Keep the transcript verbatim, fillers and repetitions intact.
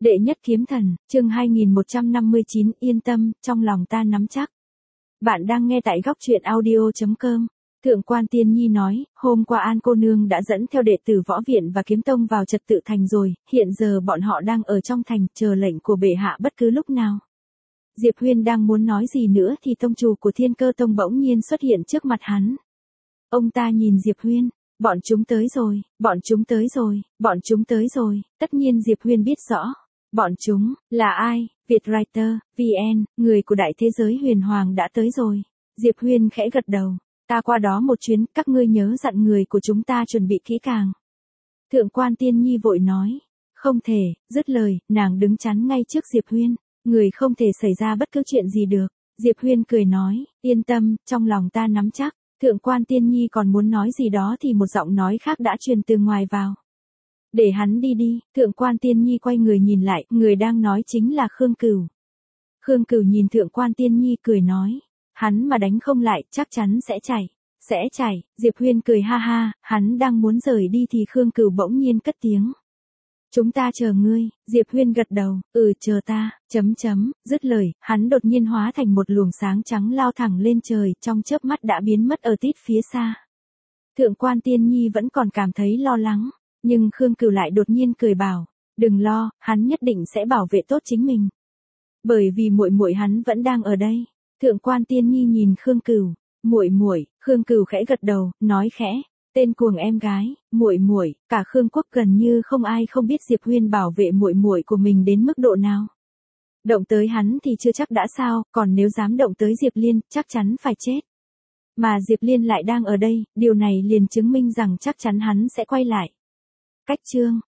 Đệ nhất kiếm thần, chương hai nghìn một trăm năm mươi chín, yên tâm, trong lòng ta nắm chắc. Bạn đang nghe tại góc truyện audio chấm com. Thượng quan Tiên Nhi nói, hôm qua An cô nương đã dẫn theo đệ tử võ viện và kiếm tông vào trật tự thành rồi, hiện giờ bọn họ đang ở trong thành, chờ lệnh của bệ hạ bất cứ lúc nào. Diệp Huyên đang muốn nói gì nữa thì tông chủ của Thiên Cơ Tông bỗng nhiên xuất hiện trước mặt hắn. Ông ta nhìn Diệp Huyên, bọn chúng tới rồi, bọn chúng tới rồi, bọn chúng tới rồi, tất nhiên Diệp Huyên biết rõ. Bọn chúng, là ai? Vietwriter, vê en, người của đại thế giới huyền hoàng đã tới rồi. Diệp Huyên khẽ gật đầu. Ta qua đó một chuyến, các ngươi nhớ dặn người của chúng ta chuẩn bị kỹ càng. Thượng quan Tiên Nhi vội nói. Không thể, dứt lời, nàng đứng chắn ngay trước Diệp Huyên. Người không thể xảy ra bất cứ chuyện gì được. Diệp Huyên cười nói, yên tâm, trong lòng ta nắm chắc. Thượng quan Tiên Nhi còn muốn nói gì đó thì một giọng nói khác đã truyền từ ngoài vào. Để hắn đi đi, Thượng quan Tiên Nhi quay người nhìn lại, người đang nói chính là Khương Cửu. Khương Cửu nhìn Thượng quan Tiên Nhi cười nói, hắn mà đánh không lại, chắc chắn sẽ chảy, sẽ chảy. Diệp Huyên cười ha ha, hắn đang muốn rời đi thì Khương Cửu bỗng nhiên cất tiếng. Chúng ta chờ ngươi. Diệp Huyên gật đầu, ừ chờ ta, chấm chấm, dứt lời, hắn đột nhiên hóa thành một luồng sáng trắng lao thẳng lên trời, trong chớp mắt đã biến mất ở tít phía xa. Thượng quan Tiên Nhi vẫn còn cảm thấy lo lắng. Nhưng Khương Cửu lại đột nhiên cười bảo, đừng lo, hắn nhất định sẽ bảo vệ tốt chính mình. Bởi vì muội muội hắn vẫn đang ở đây. Thượng quan Tiên Nhi nhìn Khương Cửu, muội muội, Khương Cửu khẽ gật đầu, nói khẽ, tên cuồng em gái, muội muội, cả Khương quốc gần như không ai không biết Diệp Huyên bảo vệ muội muội của mình đến mức độ nào. Động tới hắn thì chưa chắc đã sao, còn nếu dám động tới Diệp Liên, chắc chắn phải chết. Mà Diệp Liên lại đang ở đây, điều này liền chứng minh rằng chắc chắn hắn sẽ quay lại. Cách chương